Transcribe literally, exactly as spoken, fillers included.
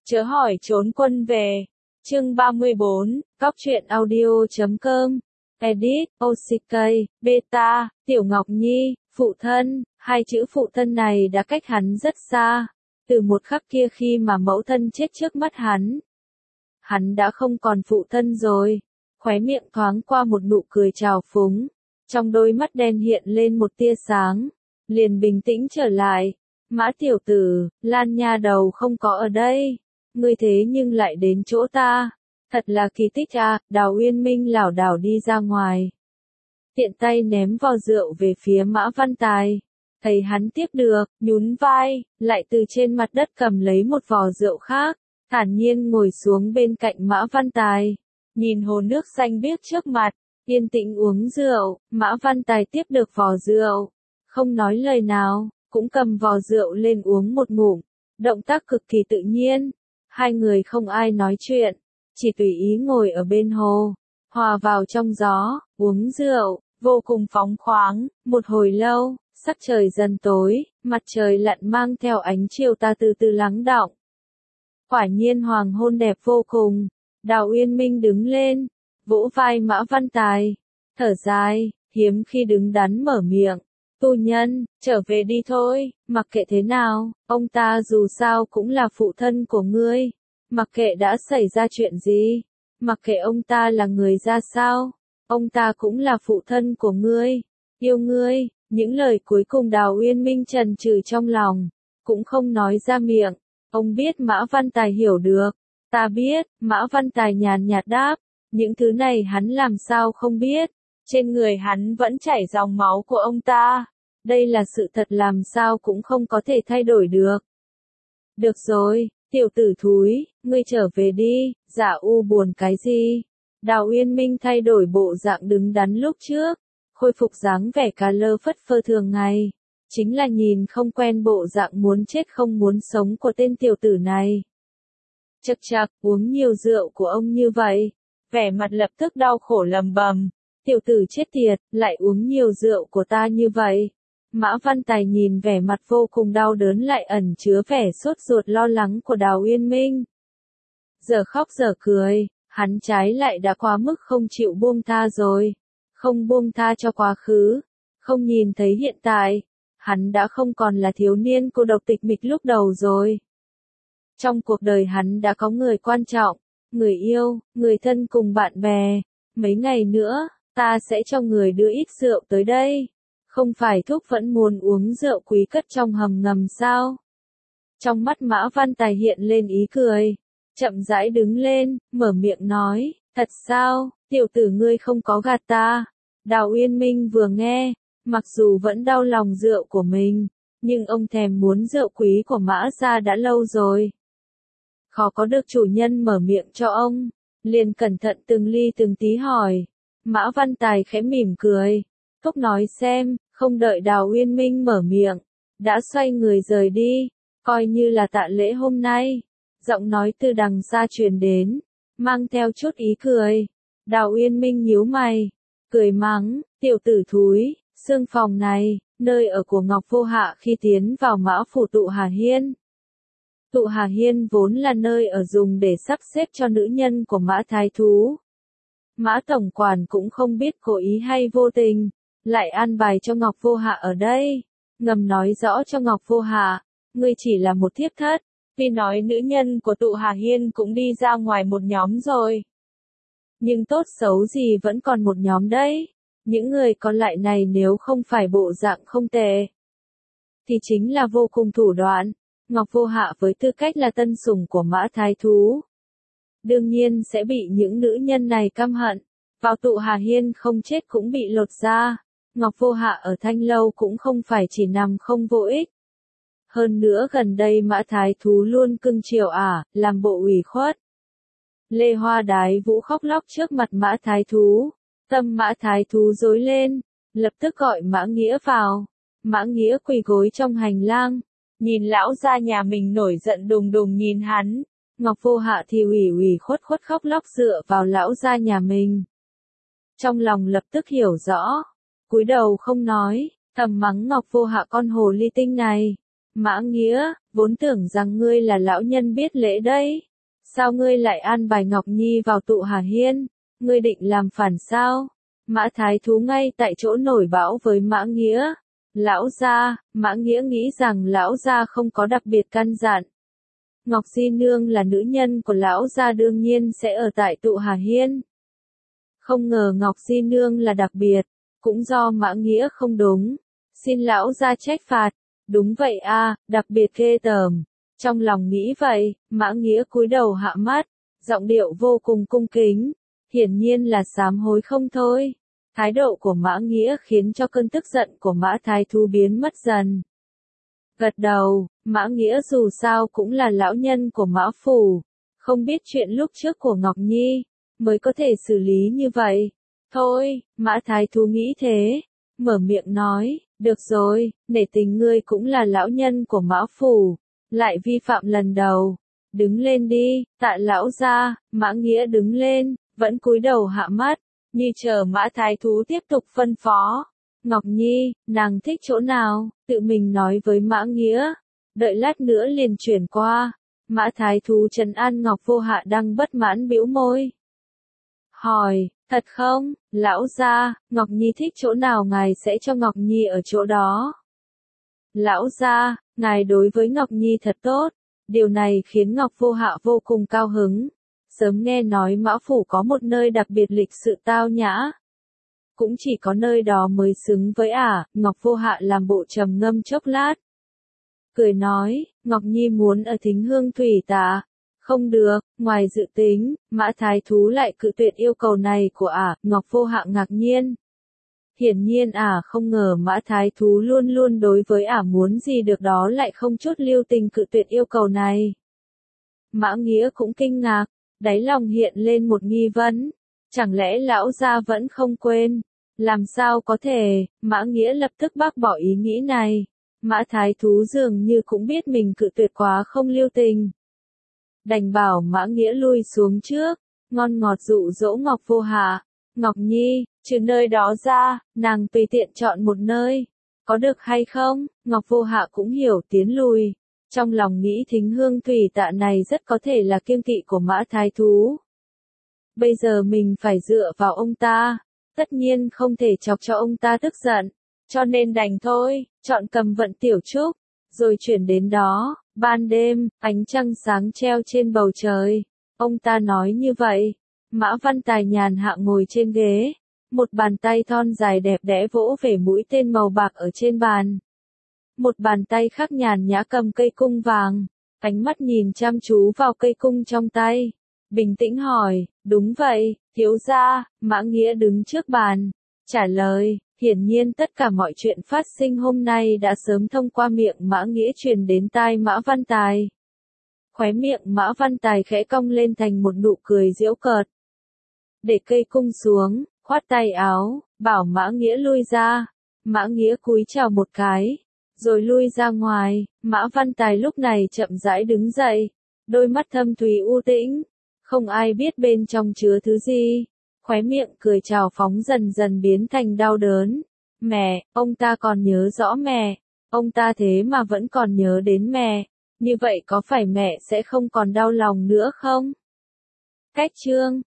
Chớ hỏi trốn quân về. Chương ba mươi bốn, Cóc truyện audio chấm com. Edit, ô xê ca, Beta, Tiểu Ngọc Nhi, phụ thân. Hai chữ phụ thân này đã cách hắn rất xa. Từ một khắc kia khi mà mẫu thân chết trước mắt hắn. Hắn đã không còn phụ thân rồi. Khóe miệng thoáng qua một nụ cười trào phúng. Trong đôi mắt đen hiện lên một tia sáng. Liền bình tĩnh trở lại. Mã tiểu tử, Lan nha đầu không có ở đây. Ngươi thế nhưng lại đến chỗ ta. Thật là kỳ tích à, Đào Uyên Minh lảo đảo đi ra ngoài. Tiện tay ném vò rượu về phía Mã Văn Tài. Thấy hắn tiếp được, nhún vai, lại từ trên mặt đất cầm lấy một vò rượu khác. Thản nhiên ngồi xuống bên cạnh Mã Văn Tài. Nhìn hồ nước xanh biếc trước mặt, yên tĩnh uống rượu, Mã Văn Tài tiếp được vò rượu. Không nói lời nào, cũng cầm vò rượu lên uống một ngụm. Động tác cực kỳ tự nhiên. Hai người không ai nói chuyện, chỉ tùy ý ngồi ở bên hồ, hòa vào trong gió, uống rượu, vô cùng phóng khoáng. Một hồi lâu, sắc trời dần tối, mặt trời lặn mang theo ánh chiều tà từ từ lắng đọng. Quả nhiên hoàng hôn đẹp vô cùng. Đào Uyên Minh đứng lên, vỗ vai Mã Văn Tài, thở dài, hiếm khi đứng đắn mở miệng. Tu nhân, trở về đi thôi, mặc kệ thế nào, ông ta dù sao cũng là phụ thân của ngươi. Mặc kệ đã xảy ra chuyện gì, mặc kệ ông ta là người ra sao, ông ta cũng là phụ thân của ngươi, yêu ngươi. Những lời cuối cùng Đào Uyên Minh chần chừ trong lòng, cũng không nói ra miệng. Ông biết Mã Văn Tài hiểu được. Ta biết, Mã Văn Tài nhàn nhạt đáp, những thứ này hắn làm sao không biết. Trên người hắn vẫn chảy dòng máu của ông ta. Đây là sự thật làm sao cũng không có thể thay đổi được. Được rồi, tiểu tử thúi, ngươi trở về đi, Dạ U buồn cái gì? Đào Uyên Minh thay đổi bộ dạng đứng đắn lúc trước, khôi phục dáng vẻ cà lơ phất phơ thường ngày. Chính là nhìn không quen bộ dạng muốn chết không muốn sống của tên tiểu tử này. Chậc chậc, uống nhiều rượu của ông như vậy, vẻ mặt lập tức đau khổ lầm bầm. Tiểu tử chết tiệt, lại uống nhiều rượu của ta như vậy. Mã Văn Tài nhìn vẻ mặt vô cùng đau đớn lại ẩn chứa vẻ sốt ruột lo lắng của Đào Uyên Minh. Giờ khóc giờ cười, hắn trái lại đã quá mức không chịu buông tha rồi. Không buông tha cho quá khứ, không nhìn thấy hiện tại. Hắn đã không còn là thiếu niên cô độc tịch mịch lúc đầu rồi. Trong cuộc đời hắn đã có người quan trọng, người yêu, người thân cùng bạn bè. Mấy ngày nữa, ta sẽ cho người đưa ít rượu tới đây. Không phải Thúc vẫn muốn uống rượu quý cất trong hầm ngầm sao? Trong mắt Mã Văn Tài hiện lên ý cười. Chậm rãi đứng lên, mở miệng nói, thật sao, tiểu tử ngươi không có gạt ta. Đào Uyên Minh vừa nghe, mặc dù vẫn đau lòng rượu của mình, nhưng ông thèm muốn rượu quý của Mã gia đã lâu rồi. Khó có được chủ nhân mở miệng cho ông, liền cẩn thận từng ly từng tí hỏi. Mã Văn Tài khẽ mỉm cười, Thúc nói xem, không đợi Đào Uyên Minh mở miệng, đã xoay người rời đi, coi như là tạ lễ hôm nay. Giọng nói từ đằng xa truyền đến, mang theo chút ý cười. Đào Uyên Minh nhíu mày, cười mắng, tiểu tử thúi, xương phòng này, nơi ở của Ngọc Vô Hạ khi tiến vào Mã phủ Tụ Hà Hiên. Tụ Hà Hiên vốn là nơi ở dùng để sắp xếp cho nữ nhân của Mã Thái Thú. Mã Tổng Quản cũng không biết cố ý hay vô tình, lại an bài cho Ngọc Vô Hạ ở đây, ngầm nói rõ cho Ngọc Vô Hạ, ngươi chỉ là một thiếp thất. Vì nói nữ nhân của Tụ Hà Hiên cũng đi ra ngoài một nhóm rồi. Nhưng tốt xấu gì vẫn còn một nhóm đấy. Những người còn lại này nếu không phải bộ dạng không tệ, thì chính là vô cùng thủ đoạn. Ngọc Vô Hạ với tư cách là tân sủng của Mã Thái Thú, đương nhiên sẽ bị những nữ nhân này căm hận. Vào Tụ Hà Hiên không chết cũng bị lột da. Ngọc Vô Hạ ở Thanh Lâu cũng không phải chỉ nằm không vô ích. Hơn nữa gần đây Mã Thái Thú luôn cưng chiều ả, làm bộ ủy khuất. Lê Hoa Đái Vũ khóc lóc trước mặt Mã Thái Thú. Tâm Mã Thái Thú rối lên, lập tức gọi Mã Nghĩa vào. Mã Nghĩa quỳ gối trong hành lang, nhìn lão gia nhà mình nổi giận đùng đùng nhìn hắn. Ngọc Vô Hạ thì ủy ủy khuất khuất khóc lóc dựa vào lão gia nhà mình. Trong lòng lập tức hiểu rõ, cúi đầu không nói, thầm mắng Ngọc Vô Hạ con hồ ly tinh này. Mã Nghĩa, vốn tưởng rằng ngươi là lão nhân biết lễ đấy. Sao ngươi lại an bài Ngọc Nhi vào tụ Hà Hiên? Ngươi định làm phản sao? Mã Thái Thú ngay tại chỗ nổi bão với Mã Nghĩa. Lão gia, Mã Nghĩa nghĩ rằng lão gia không có đặc biệt căn dặn. Ngọc Di Nương là nữ nhân của lão gia đương nhiên sẽ ở tại tụ Hà Hiên. Không ngờ Ngọc Di Nương là đặc biệt, cũng do Mã Nghĩa không đúng. Xin lão gia trách phạt. Đúng vậy a, đặc biệt ghê tởm. Trong lòng nghĩ vậy, Mã Nghĩa cúi đầu hạ mắt, giọng điệu vô cùng cung kính, hiển nhiên là sám hối không thôi. Thái độ của Mã Nghĩa khiến cho cơn tức giận của Mã Thái Thú biến mất dần. Gật đầu, Mã Nghĩa dù sao cũng là lão nhân của Mã Phủ, không biết chuyện lúc trước của Ngọc Nhi, mới có thể xử lý như vậy. Thôi, Mã Thái Thú nghĩ thế, mở miệng nói, được rồi, nể tình ngươi cũng là lão nhân của Mã Phủ, lại vi phạm lần đầu. Đứng lên đi, tạ lão gia. Mã Nghĩa đứng lên, vẫn cúi đầu hạ mắt, như chờ Mã Thái Thú tiếp tục phân phó. Ngọc Nhi, nàng thích chỗ nào, tự mình nói với Mã Nghĩa, đợi lát nữa liền chuyển qua. Mã Thái Thú trấn an Ngọc Vô Hạ đang bất mãn bĩu môi. Hỏi, thật không, lão gia, Ngọc Nhi thích chỗ nào ngài sẽ cho Ngọc Nhi ở chỗ đó. Lão gia, ngài đối với Ngọc Nhi thật tốt, điều này khiến Ngọc Vô Hạ vô cùng cao hứng. Sớm nghe nói Mã Phủ có một nơi đặc biệt lịch sự tao nhã. Cũng chỉ có nơi đó mới xứng với ả, à. Ngọc Vô Hạ làm bộ trầm ngâm chốc lát. Cười nói, Ngọc Nhi muốn ở Thính Hương Thủy Tạ. Không được, ngoài dự tính, Mã Thái Thú lại cự tuyệt yêu cầu này của ả, à. Ngọc Vô Hạ ngạc nhiên. Hiển nhiên ả à, không ngờ Mã Thái Thú luôn luôn đối với ả à muốn gì được đó lại không chút lưu tình cự tuyệt yêu cầu này. Mã Nghĩa cũng kinh ngạc, đáy lòng hiện lên một nghi vấn. Chẳng lẽ lão gia vẫn không quên? Làm sao có thể? Mã Nghĩa lập tức bác bỏ ý nghĩ này. Mã Thái Thú dường như cũng biết mình cự tuyệt quá không lưu tình. Đành bảo Mã Nghĩa lui xuống trước, ngon ngọt dụ dỗ Ngọc Vô Hạ. Ngọc Nhi, trừ nơi đó ra, nàng tùy tiện chọn một nơi. Có được hay không? Ngọc Vô Hạ cũng hiểu tiến lùi. Trong lòng nghĩ Thính Hương Thủy Tạ này rất có thể là kiêng kỵ của Mã Thái Thú. Bây giờ mình phải dựa vào ông ta, tất nhiên không thể chọc cho ông ta tức giận, cho nên đành thôi, chọn Cầm Vận Tiểu Trúc, rồi chuyển đến đó. Ban đêm, ánh trăng sáng treo trên bầu trời, ông ta nói như vậy. Mã Văn Tài nhàn hạ ngồi trên ghế, một bàn tay thon dài đẹp đẽ vỗ về mũi tên màu bạc ở trên bàn. Một bàn tay khác nhàn nhã cầm cây cung vàng, ánh mắt nhìn chăm chú vào cây cung trong tay. Bình tĩnh hỏi, đúng vậy, thiếu gia. Mã Nghĩa đứng trước bàn, trả lời, hiển nhiên tất cả mọi chuyện phát sinh hôm nay đã sớm thông qua miệng Mã Nghĩa truyền đến tai Mã Văn Tài. Khóe miệng Mã Văn Tài khẽ cong lên thành một nụ cười giễu cợt. Để cây cung xuống, khoát tay áo, bảo Mã Nghĩa lui ra. Mã Nghĩa cúi chào một cái, rồi lui ra ngoài. Mã Văn Tài lúc này chậm rãi đứng dậy, đôi mắt thâm thúy u tĩnh, không ai biết bên trong chứa thứ gì. Khóe miệng cười trào phóng dần dần biến thành đau đớn. Mẹ, ông ta còn nhớ rõ mẹ, ông ta thế mà vẫn còn nhớ đến mẹ, như vậy có phải mẹ sẽ không còn đau lòng nữa không? Cách chương